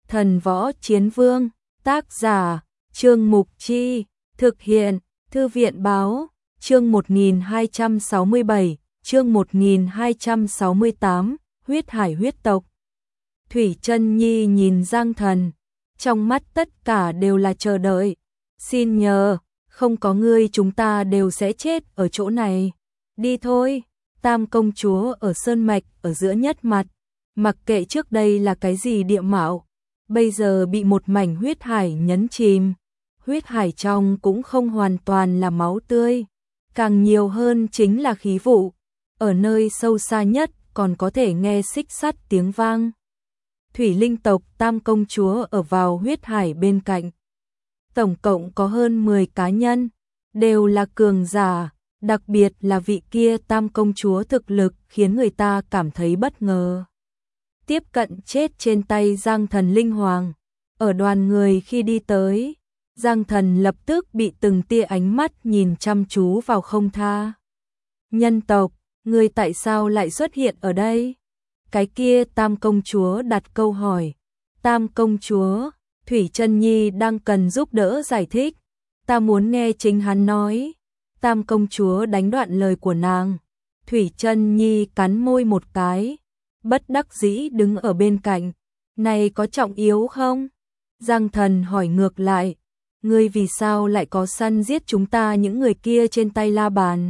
Thần Võ Chiến Vương, tác giả, Trương Mục Chi, thực hiện, Thư viện Báo, chương 1267, chương 1268, huyết hải huyết tộc. Thủy Chân Nhi nhìn Giang Thần, trong mắt tất cả đều là chờ đợi. Xin nhờ, không có ngươi chúng ta đều sẽ chết ở chỗ này. Đi thôi, Tam công chúa ở Sơn Mạch ở giữa nhất mặt, mặc kệ trước đây là cái gì địa mạo, bây giờ bị một mảnh huyết hải nhấn chìm. Huyết hải trong cũng không hoàn toàn là máu tươi, càng nhiều hơn chính là khí vụ. Ở nơi sâu xa nhất còn có thể nghe xích sắt tiếng vang. Thủy linh tộc Tam công chúa ở vào huyết hải bên cạnh. Tổng cộng có hơn 10 cá nhân, đều là cường giả, đặc biệt là vị kia Tam công chúa thực lực khiến người ta cảm thấy bất ngờ. Tiếp cận chết trên tay Giang Thần Linh Hoàng, ở đoàn người khi đi tới, Giang Thần lập tức bị từng tia ánh mắt nhìn chăm chú vào không tha. Nhân tộc, ngươi tại sao lại xuất hiện ở đây? Cái kia Tam công chúa đặt câu hỏi. Tam công chúa, Thủy Chân Nhi đang cần giúp đỡ giải thích. Ta muốn nghe chính hắn nói. Tam công chúa đánh đoạn lời của nàng. Thủy Chân Nhi cắn môi một cái, bất đắc dĩ đứng ở bên cạnh. Này có trọng yếu không? Giang Thần hỏi ngược lại. Ngươi vì sao lại có săn giết chúng ta những người kia trên tay La Bàn?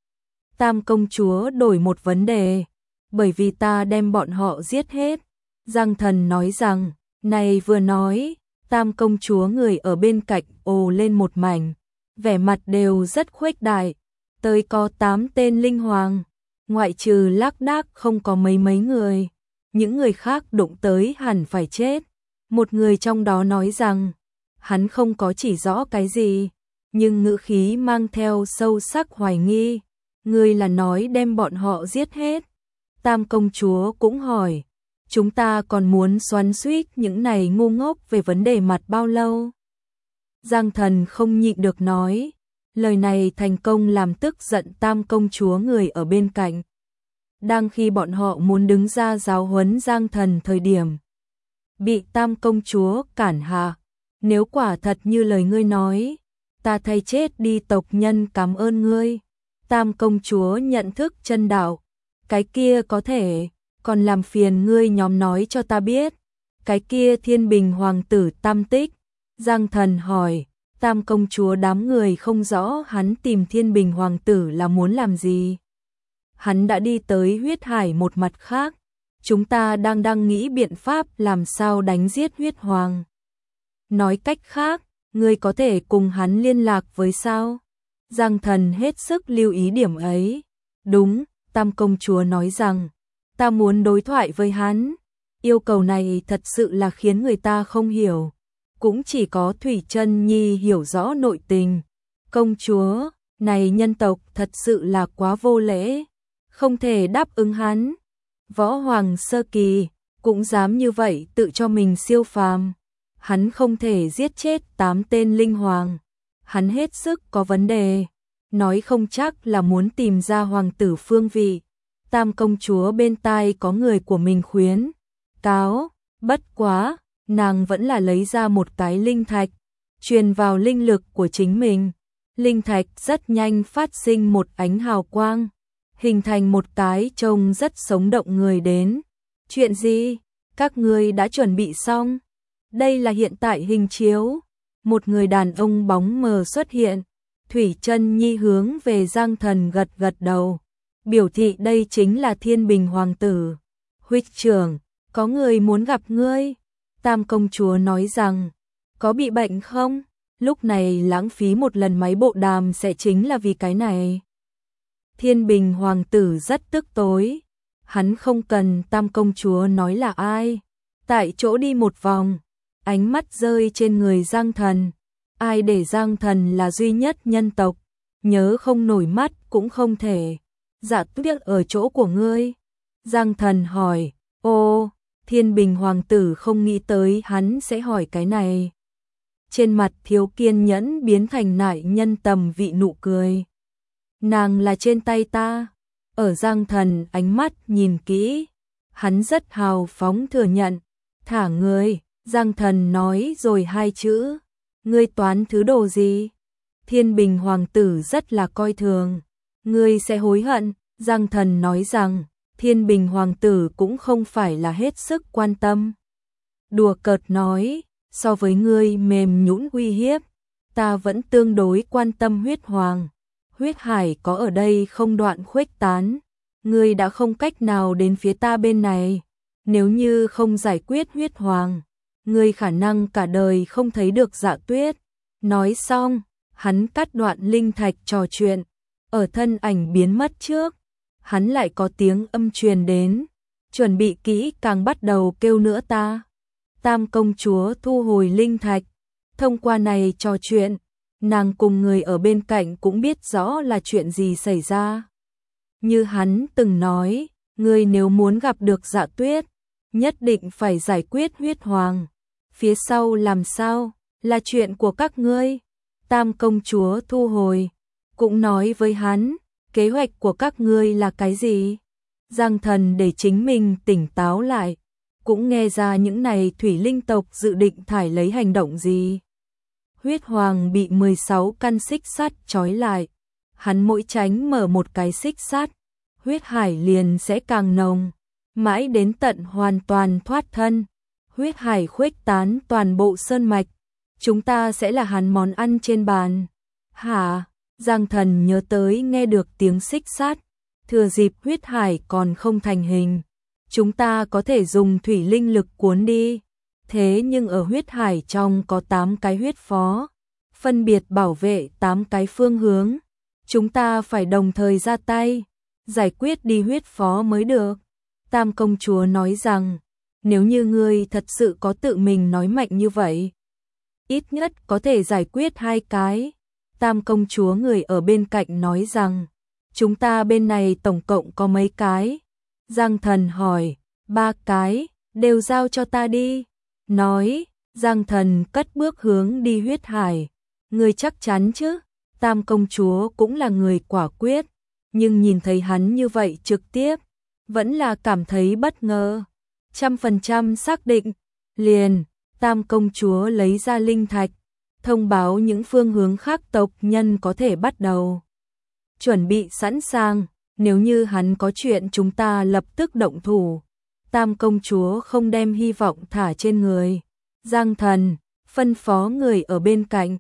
Tam công chúa đổi một vấn đề. Bởi vì ta đem bọn họ giết hết. Giang Thần nói rằng, này vừa nói, Tam công chúa người ở bên cạnh ồ lên một mảnh, vẻ mặt đều rất khuếch đại. Tới có 8 tên linh hoàng, ngoại trừ Lác Đác không có mấy người. Những người khác đụng tới hẳn phải chết. Một người trong đó nói rằng, hắn không có chỉ rõ cái gì, nhưng ngữ khí mang theo sâu sắc hoài nghi. Ngươi là nói đem bọn họ giết hết? Tam công chúa cũng hỏi, chúng ta còn muốn xoắn xuýt những này ngu ngốc về vấn đề mặt bao lâu? Giang Thần không nhịn được nói, lời này thành công làm tức giận Tam công chúa người ở bên cạnh. Đang khi bọn họ muốn đứng ra giáo huấn Giang Thần thời điểm, bị Tam công chúa cản hạ. Nếu quả thật như lời ngươi nói, ta thay chết đi tộc nhân cảm ơn ngươi. Tam công chúa nhận thức chân đạo. Cái kia có thể, còn làm phiền ngươi nhóm nói cho ta biết. Cái kia Thiên Bình hoàng tử Tam Tích. Giang Thần hỏi, Tam công chúa đám người không rõ hắn tìm Thiên Bình hoàng tử là muốn làm gì. Hắn đã đi tới huyết hải một mặt khác. Chúng ta đang nghĩ biện pháp làm sao đánh giết huyết hoàng. Nói cách khác, ngươi có thể cùng hắn liên lạc với sao? Giang Thần hết sức lưu ý điểm ấy. Đúng, Tam công chúa nói rằng, ta muốn đối thoại với hắn. Yêu cầu này thật sự là khiến người ta không hiểu. Cũng chỉ có Thủy Chân Nhi hiểu rõ nội tình. Công chúa, này nhân tộc thật sự là quá vô lễ. Không thể đáp ứng hắn. Võ Hoàng sơ kỳ, cũng dám như vậy tự cho mình siêu phàm. Hắn không thể giết chết 8 tên linh hoàng. Hắn hết sức có vấn đề. Nói không chắc là muốn tìm ra hoàng tử phương vị. Tam công chúa bên tai có người của mình khuyến cáo, bất quá, nàng vẫn là lấy ra một cái linh thạch, truyền vào linh lực của chính mình. Linh thạch rất nhanh phát sinh một ánh hào quang, hình thành một cái trông rất sống động người đến. Chuyện gì? Các ngươi đã chuẩn bị xong? Đây là hiện tại hình chiếu. Một người đàn ông bóng mờ xuất hiện. Thủy Chân Nhi hướng về Giang Thần gật gật đầu, biểu thị đây chính là Thiên Bình hoàng tử. Huynh trưởng, có người muốn gặp ngươi. Tam công chúa nói rằng, có bị bệnh không? Lúc này lãng phí một lần máy bộ đàm sẽ chính là vì cái này. Thiên Bình hoàng tử rất tức tối. Hắn không cần Tam công chúa nói là ai. Tại chỗ đi một vòng, ánh mắt rơi trên người Giang Thần. Ai để Giang Thần là duy nhất nhân tộc, nhớ không nổi mắt cũng không thể. Dạ tiếc ở chỗ của ngươi. Giang Thần hỏi, ô, Thiên Bình hoàng tử không nghĩ tới hắn sẽ hỏi cái này. Trên mặt thiếu kiên nhẫn biến thành nại nhân tầm vị nụ cười. Nàng là trên tay ta. Ở Giang Thần ánh mắt nhìn kỹ, hắn rất hào phóng thừa nhận, thả người, Giang Thần nói rồi hai chữ, ngươi toán thứ đồ gì? Thiên Bình hoàng tử rất là coi thường, ngươi sẽ hối hận. Giang Thần nói rằng, Thiên Bình hoàng tử cũng không phải là hết sức quan tâm. Đùa cợt nói, so với ngươi mềm nhũn uy hiếp, ta vẫn tương đối quan tâm huyết hoàng. Huyết hải có ở đây không đoạn khuếch tán, ngươi đã không cách nào đến phía ta bên này. Nếu như không giải quyết huyết hoàng, ngươi khả năng cả đời không thấy được Dạ Tuyết. Nói xong, hắn cắt đoạn linh thạch trò chuyện, ở thân ảnh biến mất trước, hắn lại có tiếng âm truyền đến, chuẩn bị kỹ càng bắt đầu kêu nữa ta. Tam công chúa thu hồi linh thạch, thông qua này trò chuyện, nàng cùng người ở bên cạnh cũng biết rõ là chuyện gì xảy ra. Như hắn từng nói, ngươi nếu muốn gặp được Dạ Tuyết, nhất định phải giải quyết huyết hoàng. Phía sau làm sao, là chuyện của các ngươi. Tam công chúa thu hồi, cũng nói với hắn, kế hoạch của các ngươi là cái gì? Giang Thần để chính mình tỉnh táo lại, cũng nghe ra những này thủy linh tộc dự định thải lấy hành động gì. Huyết hoàng bị 16 căn xích sắt trói lại, hắn mỗi tránh mở một cái xích sắt, huyết hải liền sẽ càng nồng, mãi đến tận hoàn toàn thoát thân. Huyết hải khuếch tán toàn bộ sơn mạch, chúng ta sẽ là hắn món ăn trên bàn. Hả? Giang Thần nhớ tới nghe được tiếng xích sắt, thừa dịp huyết hải còn không thành hình, chúng ta có thể dùng thủy linh lực cuốn đi. Thế nhưng ở huyết hải trong có 8 cái huyết phó, phân biệt bảo vệ 8 cái phương hướng. Chúng ta phải đồng thời ra tay, giải quyết đi huyết phó mới được. Tam công chúa nói rằng, nếu như ngươi thật sự có tự mình nói mạnh như vậy, ít nhất có thể giải quyết 2 cái. Tam công chúa người ở bên cạnh nói rằng, chúng ta bên này tổng cộng có mấy cái? Giang Thần hỏi, 3 cái, đều giao cho ta đi. Nói, Giang Thần cất bước hướng đi huyết hải. Ngươi chắc chắn chứ? Tam công chúa cũng là người quả quyết, nhưng nhìn thấy hắn như vậy trực tiếp, vẫn là cảm thấy bất ngờ. 100% xác định, liền, Tam công chúa lấy ra linh thạch, thông báo những phương hướng khác tộc nhân có thể bắt đầu. Chuẩn bị sẵn sàng, nếu như hắn có chuyện chúng ta lập tức động thủ. Tam công chúa không đem hy vọng thả trên người. Giang Thần, phân phó người ở bên cạnh.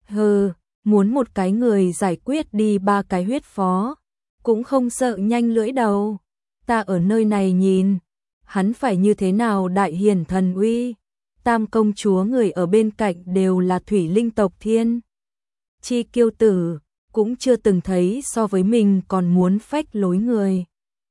Muốn một cái người giải quyết đi 3 cái huyết phó, cũng không sợ nhanh lưỡi đầu. Ta ở nơi này nhìn, hắn phải như thế nào đại hiển thần uy. Tam công chúa người ở bên cạnh đều là thủy linh tộc thiên chi kiêu tử, cũng chưa từng thấy so với mình còn muốn phách lối người.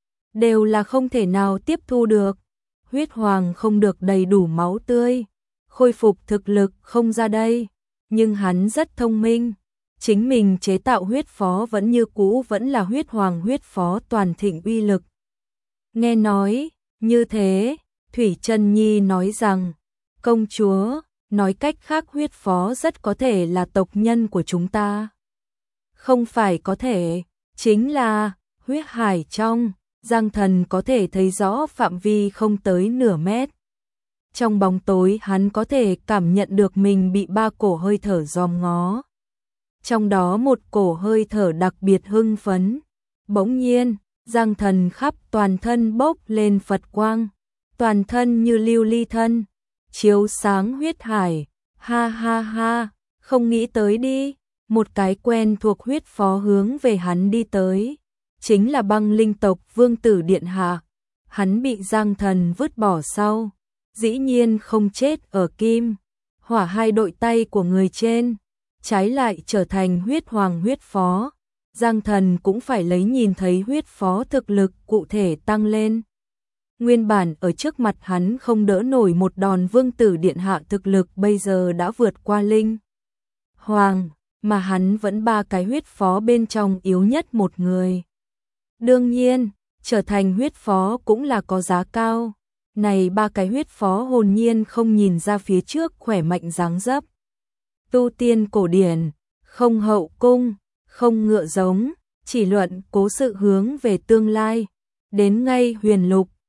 Đều là không thể nào tiếp thu được. Huyết hoàng không được đầy đủ máu tươi, khôi phục thực lực không ra đây, nhưng hắn rất thông minh. Chính mình chế tạo huyết phó vẫn như cũ vẫn là huyết hoàng huyết phó toàn thịnh uy lực. Nghe nói như thế, Thủy Trân Nhi nói rằng, công chúa, nói cách khác huyết phó rất có thể là tộc nhân của chúng ta. Không phải có thể, chính là huyết hải trong. Giang Thần có thể thấy rõ phạm vi không tới nửa mét. Trong bóng tối hắn có thể cảm nhận được mình bị 3 cổ hơi thở dòm ngó. Trong đó một cổ hơi thở đặc biệt hưng phấn. Bỗng nhiên, Giang Thần khắp toàn thân bốc lên Phật quang, toàn thân như lưu ly thân, chiếu sáng huyết hải. Ha ha ha, không nghĩ tới đi, một cái quen thuộc huyết phó hướng về hắn đi tới. Chính là băng linh tộc vương tử điện hạ. Hắn bị Giang Thần vứt bỏ sau, dĩ nhiên không chết ở kim hỏa 2 đội tay của người trên, trái lại trở thành huyết hoàng huyết phó. Giang Thần cũng phải lấy nhìn thấy huyết phó thực lực cụ thể tăng lên. Nguyên bản ở trước mặt hắn không đỡ nổi một đòn vương tử điện hạ thực lực bây giờ đã vượt qua linh hoàng, mà hắn vẫn 3 cái huyết phó bên trong yếu nhất một người. Đương nhiên, trở thành huyết phó cũng là có giá cao. Này 3 cái huyết phó hồn nhiên không nhìn ra phía trước khỏe mạnh dáng dấp. Tu tiên cổ điển, không hậu cung, không ngựa giống, chỉ luận cố sự hướng về tương lai. Đến ngay huyền lục,